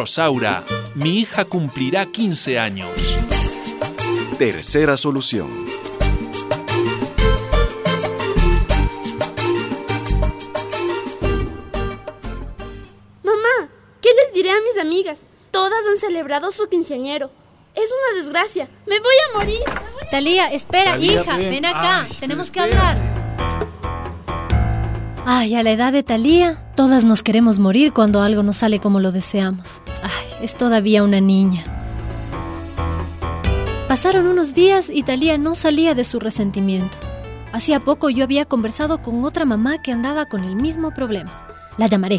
Rosaura, mi hija cumplirá 15 años. Tercera solución. Mamá, ¿qué les diré a mis amigas? Todas han celebrado su quinceañero. Es una desgracia. Me voy a morir. Talía, espera, Talía, hija, ven Ay, acá. pero Tenemos que espera. hablar. Ay, a la edad de Talía, todas nos queremos morir cuando algo no sale como lo deseamos. Ay, es todavía una niña. Pasaron unos días y Talía no salía de su resentimiento. Hacía poco yo había conversado con otra mamá que andaba con el mismo problema. La llamaré.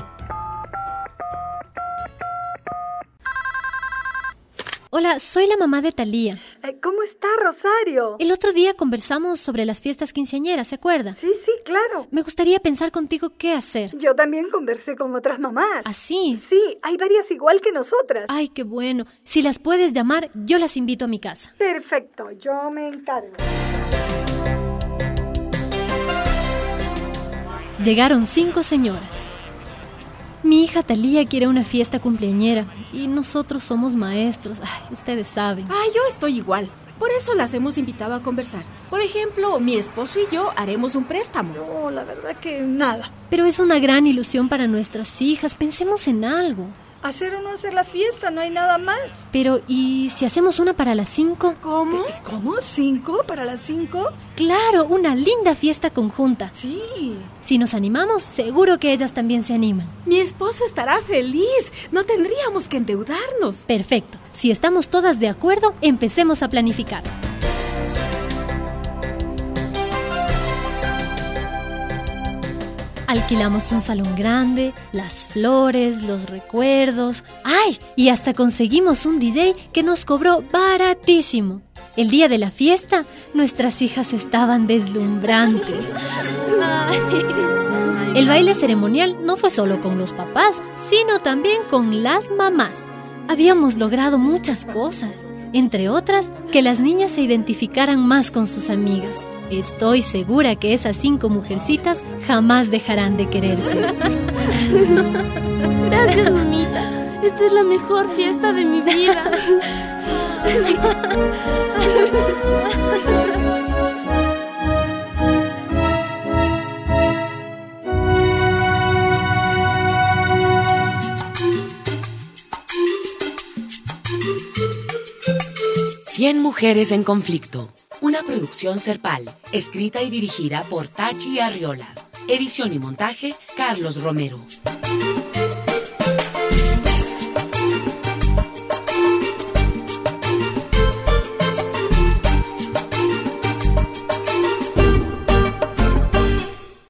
Hola, soy la mamá de Talía. ¿Cómo está, Rosario? El otro día conversamos sobre las fiestas quinceañeras, ¿se acuerda? Sí, claro. Me gustaría pensar contigo qué hacer. Yo también conversé con otras mamás. ¿Ah, sí? Sí, hay varias igual que nosotras. Ay, qué bueno. Si las puedes llamar, yo las invito a mi casa. Perfecto, yo me encargo. Llegaron 5 señoras. Mi hija Talía quiere una fiesta cumpleañera y nosotros somos maestros. Ay, ustedes saben. Yo estoy igual. Por eso las hemos invitado a conversar. Por ejemplo, mi esposo y yo haremos un préstamo. No, la verdad que nada. Pero es una gran ilusión para nuestras hijas. Pensemos en algo. Hacer o no hacer la fiesta, no hay nada más. Pero, ¿y si hacemos una para las 5? ¿Cómo? ¿Cómo? ¿5? ¿Para las 5? Claro, una linda fiesta conjunta. Sí. Si nos animamos, seguro que ellas también se animan. Mi esposo estará feliz. No tendríamos que endeudarnos. Perfecto. Si estamos todas de acuerdo, empecemos a planificar. Alquilamos un salón grande, las flores, los recuerdos. ¡Ay! Y hasta conseguimos un DJ que nos cobró baratísimo. El día de la fiesta, nuestras hijas estaban deslumbrantes. Ay. El baile ceremonial no fue solo con los papás, sino también con las mamás. Habíamos logrado muchas cosas, entre otras, que las niñas se identificaran más con sus amigas. Estoy segura que esas 5 mujercitas jamás dejarán de quererse. Gracias, mamita. Esta es la mejor fiesta de mi vida. 100 mujeres en conflicto. Una producción Serpal, escrita y dirigida por Tachi Arriola. Edición y montaje, Carlos Romero.